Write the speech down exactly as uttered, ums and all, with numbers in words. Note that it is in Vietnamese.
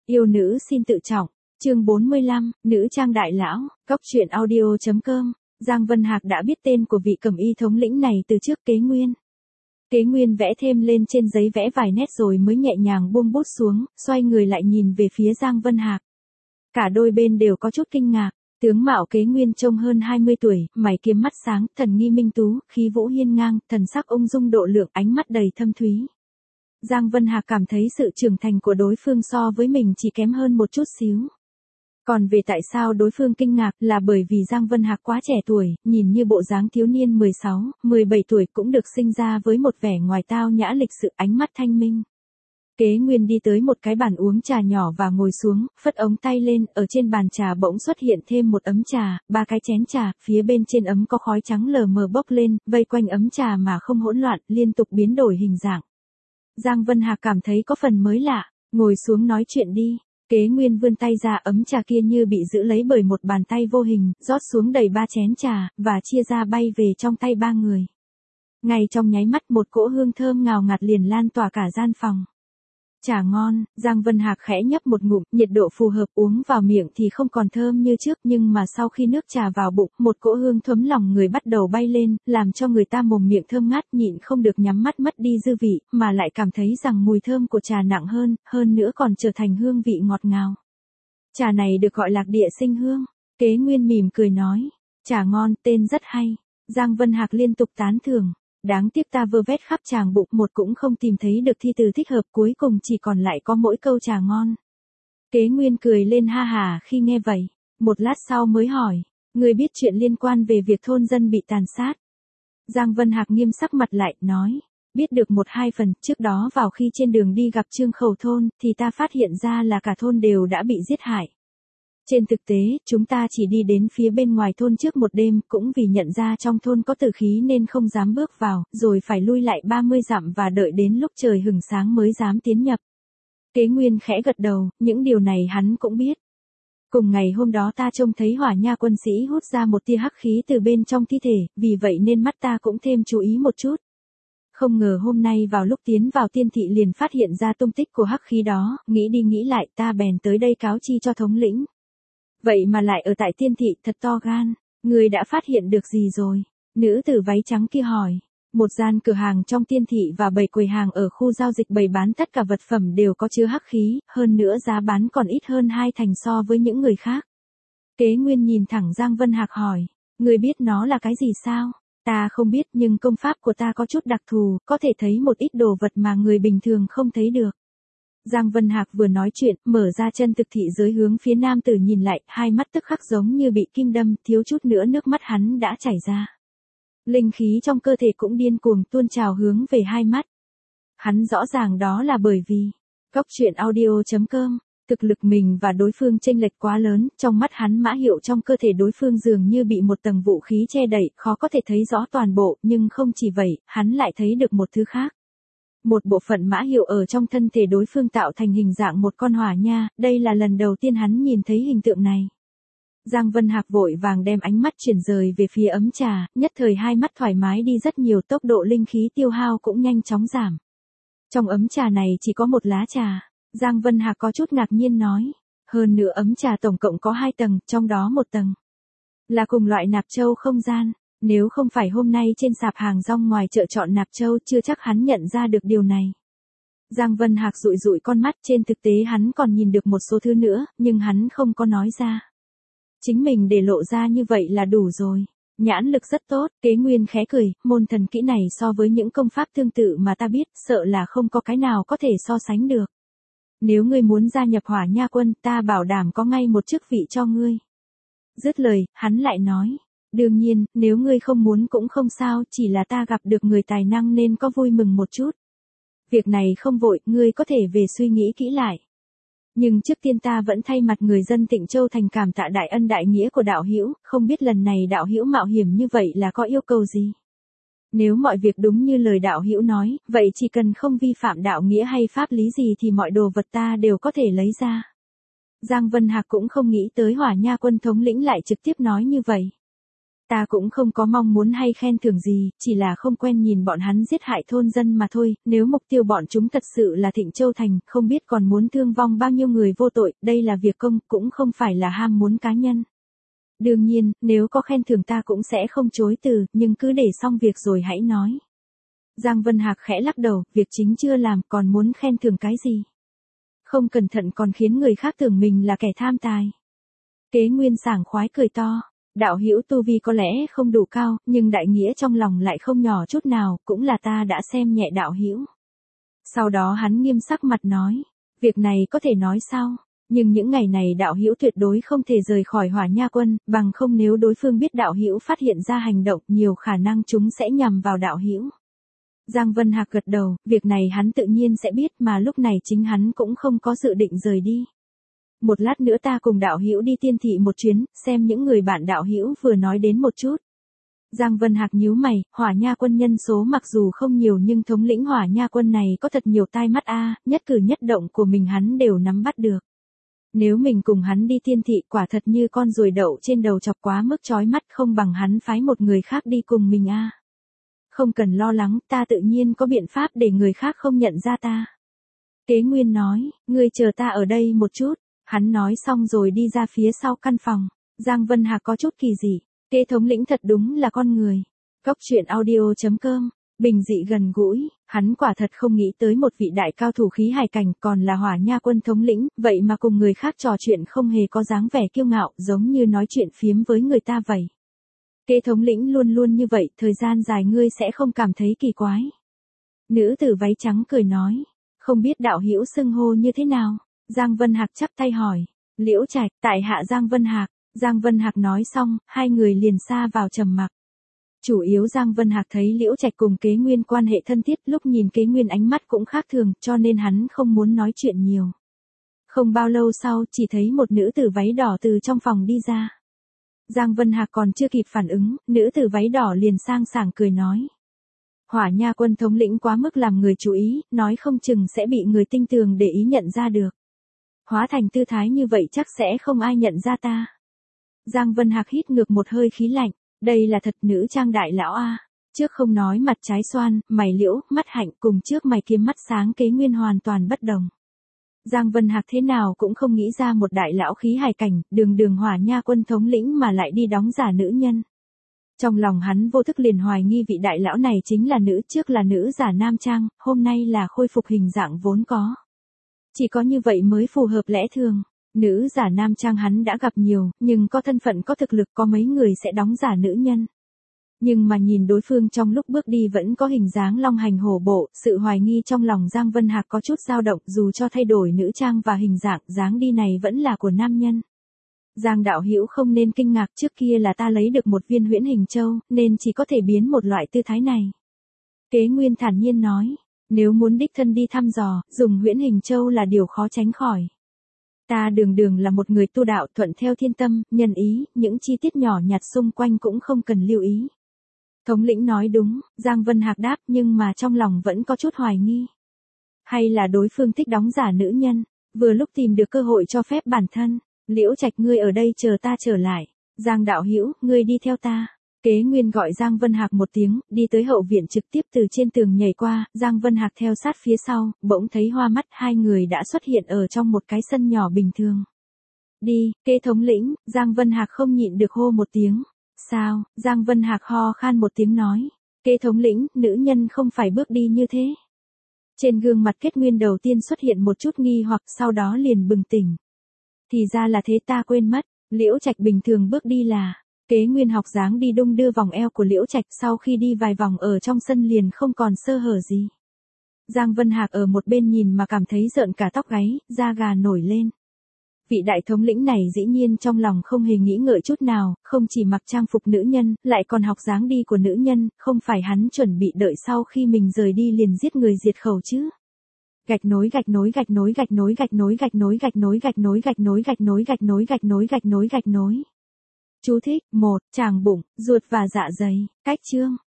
Yêu nữ xin tự trọng, chương bốn mươi lăm, nữ trang đại lão, cóc truyện audio chấm com. Giang Vân Hạc đã biết tên của vị cẩm y thống lĩnh này từ trước. Kế Nguyên. Kế Nguyên vẽ thêm lên trên giấy vẽ vài nét rồi mới nhẹ nhàng buông bút xuống, xoay người lại nhìn về phía Giang Vân Hạc. Cả đôi bên đều có chút kinh ngạc. Tướng mạo Kế Nguyên trông hơn hai mươi tuổi, mày kiếm mắt sáng, thần nghi minh tú, khí vũ hiên ngang, thần sắc ung dung độ lượng, ánh mắt đầy thâm thúy. Giang Vân Hạc cảm thấy sự trưởng thành của đối phương so với mình chỉ kém hơn một chút xíu. Còn về tại sao đối phương kinh ngạc là bởi vì Giang Vân Hạc quá trẻ tuổi, nhìn như bộ dáng thiếu niên mười sáu, mười bảy tuổi cũng được sinh ra với một vẻ ngoài tao nhã lịch sự, ánh mắt thanh minh. Kế Nguyên đi tới một cái bàn uống trà nhỏ và ngồi xuống, phất ống tay lên, ở trên bàn trà bỗng xuất hiện thêm một ấm trà, ba cái chén trà, phía bên trên ấm có khói trắng lờ mờ bốc lên, vây quanh ấm trà mà không hỗn loạn, liên tục biến đổi hình dạng. Giang Vân Hạc cảm thấy có phần mới lạ, ngồi xuống nói chuyện đi. Kế Nguyên vươn tay ra, ấm trà kia như bị giữ lấy bởi một bàn tay vô hình, rót xuống đầy ba chén trà, và chia ra bay về trong tay ba người. Ngay trong nháy mắt một cỗ hương thơm ngào ngạt liền lan tỏa cả gian phòng. Trà ngon, Giang Vân Hạc khẽ nhấp một ngụm, nhiệt độ phù hợp, uống vào miệng thì không còn thơm như trước, nhưng mà sau khi nước trà vào bụng, một cỗ hương thấm lòng người bắt đầu bay lên, làm cho người ta mồm miệng thơm ngát, nhịn không được nhắm mắt mất đi dư vị, mà lại cảm thấy rằng mùi thơm của trà nặng hơn, hơn nữa còn trở thành hương vị ngọt ngào. Trà này được gọi lạc địa sinh hương. Kế Nguyên mỉm cười nói, trà ngon, tên rất hay. Giang Vân Hạc liên tục tán thưởng. Đáng tiếc ta vơ vét khắp tràng bụng một cũng không tìm thấy được thi từ thích hợp, cuối cùng chỉ còn lại có mỗi câu trà ngon. Kế Nguyên cười lên ha hà khi nghe vậy, một lát sau mới hỏi, người biết chuyện liên quan về việc thôn dân bị tàn sát? Giang Vân Hạc nghiêm sắc mặt lại, nói, biết được một hai phần, trước đó vào khi trên đường đi gặp Trương Khẩu thôn, thì ta phát hiện ra là cả thôn đều đã bị giết hại. Trên thực tế, chúng ta chỉ đi đến phía bên ngoài thôn trước một đêm, cũng vì nhận ra trong thôn có tử khí nên không dám bước vào, rồi phải lui lại ba mươi dặm và đợi đến lúc trời hửng sáng mới dám tiến nhập. Kế Nguyên khẽ gật đầu, những điều này hắn cũng biết. Cùng ngày hôm đó ta trông thấy Hỏa Nha quân sĩ hút ra một tia hắc khí từ bên trong thi thể, vì vậy nên mắt ta cũng thêm chú ý một chút. Không ngờ hôm nay vào lúc tiến vào tiên thị liền phát hiện ra tung tích của hắc khí đó, nghĩ đi nghĩ lại ta bèn tới đây cáo chi cho thống lĩnh. Vậy mà lại ở tại tiên thị, thật to gan. Người đã phát hiện được gì rồi? Nữ tử váy trắng kia hỏi. Một gian cửa hàng trong tiên thị và bảy quầy hàng ở khu giao dịch bày bán tất cả vật phẩm đều có chứa hắc khí, hơn nữa giá bán còn ít hơn hai thành so với những người khác. Kế Nguyên nhìn thẳng Giang Vân Hạc hỏi. Người biết nó là cái gì sao? Ta không biết, nhưng công pháp của ta có chút đặc thù, có thể thấy một ít đồ vật mà người bình thường không thấy được. Giang Vân Hạc vừa nói chuyện, mở ra chân thực thị giới hướng phía nam tử nhìn lại, hai mắt tức khắc giống như bị kim đâm, thiếu chút nữa nước mắt hắn đã chảy ra. Linh khí trong cơ thể cũng điên cuồng tuôn trào hướng về hai mắt. Hắn rõ ràng đó là bởi vì, cóc truyện audio chấm com, thực lực mình và đối phương chênh lệch quá lớn, trong mắt hắn mã hiệu trong cơ thể đối phương dường như bị một tầng vũ khí che đậy, khó có thể thấy rõ toàn bộ, nhưng không chỉ vậy, hắn lại thấy được một thứ khác. Một bộ phận mã hiệu ở trong thân thể đối phương tạo thành hình dạng một con hỏa nha, đây là lần đầu tiên hắn nhìn thấy hình tượng này. Giang Vân Hạc vội vàng đem ánh mắt chuyển rời về phía ấm trà, nhất thời hai mắt thoải mái đi rất nhiều, tốc độ linh khí tiêu hao cũng nhanh chóng giảm. Trong ấm trà này chỉ có một lá trà. Giang Vân Hạc có chút ngạc nhiên nói. Hơn nữa ấm trà tổng cộng có hai tầng, trong đó một tầng là cùng loại nạp châu không gian. Nếu không phải hôm nay trên sạp hàng rong ngoài chợ chọn nạp châu, chưa chắc hắn nhận ra được điều này. Giang Vân Hạc dụi dụi con mắt, trên thực tế hắn còn nhìn được một số thứ nữa, nhưng hắn không có nói ra. Chính mình để lộ ra như vậy là đủ rồi. Nhãn lực rất tốt. Kế Nguyên khẽ cười, môn thần kỹ này so với những công pháp tương tự mà ta biết, sợ là không có cái nào có thể so sánh được. Nếu ngươi muốn gia nhập Hỏa Nha quân, ta bảo đảm có ngay một chức vị cho ngươi. Dứt lời, hắn lại nói. Đương nhiên, nếu ngươi không muốn cũng không sao, chỉ là ta gặp được người tài năng nên có vui mừng một chút. Việc này không vội, ngươi có thể về suy nghĩ kỹ lại. Nhưng trước tiên ta vẫn thay mặt người dân Tịnh Châu thành cảm tạ đại ân đại nghĩa của đạo hữu, không biết lần này đạo hữu mạo hiểm như vậy là có yêu cầu gì? Nếu mọi việc đúng như lời đạo hữu nói, vậy chỉ cần không vi phạm đạo nghĩa hay pháp lý gì thì mọi đồ vật ta đều có thể lấy ra. Giang Vân Hạc cũng không nghĩ tới Hỏa Nha quân thống lĩnh lại trực tiếp nói như vậy. Ta cũng không có mong muốn hay khen thưởng gì, chỉ là không quen nhìn bọn hắn giết hại thôn dân mà thôi, nếu mục tiêu bọn chúng thật sự là Thịnh Châu Thành, không biết còn muốn thương vong bao nhiêu người vô tội, đây là việc công, cũng không phải là ham muốn cá nhân. Đương nhiên, nếu có khen thưởng ta cũng sẽ không chối từ, nhưng cứ để xong việc rồi hãy nói. Giang Vân Hạc khẽ lắc đầu, việc chính chưa làm, còn muốn khen thưởng cái gì? Không cẩn thận còn khiến người khác tưởng mình là kẻ tham tài. Kế Nguyên sảng khoái cười to. Đạo hữu tu vi có lẽ không đủ cao, nhưng đại nghĩa trong lòng lại không nhỏ chút nào, cũng là ta đã xem nhẹ đạo hữu. Sau đó hắn nghiêm sắc mặt nói, việc này có thể nói sao? Nhưng những ngày này đạo hữu tuyệt đối không thể rời khỏi Hỏa Nha Quân, bằng không nếu đối phương biết đạo hữu phát hiện ra hành động, nhiều khả năng chúng sẽ nhằm vào đạo hữu. Giang Vân Hạc gật đầu, việc này hắn tự nhiên sẽ biết, mà lúc này chính hắn cũng không có dự định rời đi. Một lát nữa ta cùng đạo hữu đi tiên thị một chuyến, xem những người bạn đạo hữu vừa nói đến một chút. Giang Vân Hạc nhíu mày, Hỏa Nha Quân nhân số mặc dù không nhiều nhưng thống lĩnh Hỏa Nha Quân này có thật nhiều tai mắt a, nhất cử nhất động của mình hắn đều nắm bắt được. Nếu mình cùng hắn đi tiên thị quả thật như con ruồi đậu trên đầu chọc quá mức chói mắt, không bằng hắn phái một người khác đi cùng mình a. Không cần lo lắng, ta tự nhiên có biện pháp để người khác không nhận ra ta. Kế Nguyên nói, ngươi chờ ta ở đây một chút. Hắn nói xong rồi đi ra phía sau căn phòng. Giang Vân Hạc có chút kỳ dị. Kế thống lĩnh thật đúng là con người. Cốc truyện audio chấm com. Bình dị gần gũi. Hắn quả thật không nghĩ tới một vị đại cao thủ khí hài cảnh còn là Hỏa Nha Quân thống lĩnh. Vậy mà cùng người khác trò chuyện không hề có dáng vẻ kiêu ngạo, giống như nói chuyện phiếm với người ta vậy. Kế thống lĩnh luôn luôn như vậy, thời gian dài ngươi sẽ không cảm thấy kỳ quái. Nữ tử váy trắng cười nói. Không biết đạo hữu xưng hô như thế nào? Giang Vân Hạc chắp tay hỏi. Liễu Trạch, tại hạ Giang Vân Hạc. Giang Vân Hạc nói xong, hai người liền xa vào trầm mặc. Chủ yếu Giang Vân Hạc thấy Liễu Trạch cùng Kế Nguyên quan hệ thân thiết, lúc nhìn Kế Nguyên ánh mắt cũng khác thường, cho nên hắn không muốn nói chuyện nhiều. Không bao lâu sau, chỉ thấy một nữ tử váy đỏ từ trong phòng đi ra. Giang Vân Hạc còn chưa kịp phản ứng, nữ tử váy đỏ liền sang sảng cười nói. Hỏa Nha Quân thống lĩnh quá mức làm người chú ý, nói không chừng sẽ bị người tinh tường để ý nhận ra được. Hóa thành tư thái như vậy chắc sẽ không ai nhận ra ta. Giang Vân Hạc hít ngược một hơi khí lạnh, đây là thật nữ trang đại lão a. Trước không nói mặt trái xoan, mày liễu, mắt hạnh cùng trước mày kiếm mắt sáng Kế Nguyên hoàn toàn bất đồng. Giang Vân Hạc thế nào cũng không nghĩ ra một đại lão khí hài cảnh, đường đường Hỏa Nha Quân thống lĩnh mà lại đi đóng giả nữ nhân. Trong lòng hắn vô thức liền hoài nghi vị đại lão này chính là nữ, trước là nữ giả nam trang, hôm nay là khôi phục hình dạng vốn có. Chỉ có như vậy mới phù hợp lẽ thường. Nữ giả nam trang hắn đã gặp nhiều, nhưng có thân phận có thực lực có mấy người sẽ đóng giả nữ nhân. Nhưng mà nhìn đối phương trong lúc bước đi vẫn có hình dáng long hành hổ bộ, sự hoài nghi trong lòng Giang Vân Hạc có chút dao động, dù cho thay đổi nữ trang và hình dạng, dáng đi này vẫn là của nam nhân. Giang đạo hữu không nên kinh ngạc, trước kia là ta lấy được một viên huyễn hình châu, nên chỉ có thể biến một loại tư thái này. Kế Nguyên thản nhiên nói, nếu muốn đích thân đi thăm dò, dùng huyễn hình châu là điều khó tránh khỏi. Ta đường đường là một người tu đạo thuận theo thiên tâm, nhân ý, những chi tiết nhỏ nhặt xung quanh cũng không cần lưu ý. Thống lĩnh nói đúng, Giang Vân Hạc đáp, nhưng mà trong lòng vẫn có chút hoài nghi. Hay là đối phương thích đóng giả nữ nhân, vừa lúc tìm được cơ hội cho phép bản thân. Liễu Trạch ngươi ở đây chờ ta trở lại. Giang đạo hữu, ngươi đi theo ta. Kế Nguyên gọi Giang Vân Hạc một tiếng, đi tới hậu viện trực tiếp từ trên tường nhảy qua, Giang Vân Hạc theo sát phía sau, bỗng thấy hoa mắt, hai người đã xuất hiện ở trong một cái sân nhỏ bình thường. Đi, Kế thống lĩnh, Giang Vân Hạc không nhịn được hô một tiếng. Sao? Giang Vân Hạc ho khan một tiếng nói. Kế thống lĩnh, nữ nhân không phải bước đi như thế. Trên gương mặt Kết Nguyên đầu tiên xuất hiện một chút nghi hoặc, sau đó liền bừng tỉnh. Thì ra là thế, ta quên mất, Liễu Trạch bình thường bước đi là. Kế Nguyên học dáng đi đung đưa vòng eo của Liễu Trạch, sau khi đi vài vòng ở trong sân liền không còn sơ hở gì. Giang Vân Hạc ở một bên nhìn mà cảm thấy rợn cả tóc gáy, da gà nổi lên. Vị đại thống lĩnh này dĩ nhiên trong lòng không hề nghĩ ngợi chút nào, không chỉ mặc trang phục nữ nhân, lại còn học dáng đi của nữ nhân, không phải hắn chuẩn bị đợi sau khi mình rời đi liền giết người diệt khẩu chứ. Gạch nối gạch nối gạch nối gạch nối gạch nối gạch nối gạch nối gạch nối gạch nối gạch nối gạch nối gạch nối gạch nối gạch nối. Chú thích, một, tràng bụng, ruột và dạ dày, cách chương.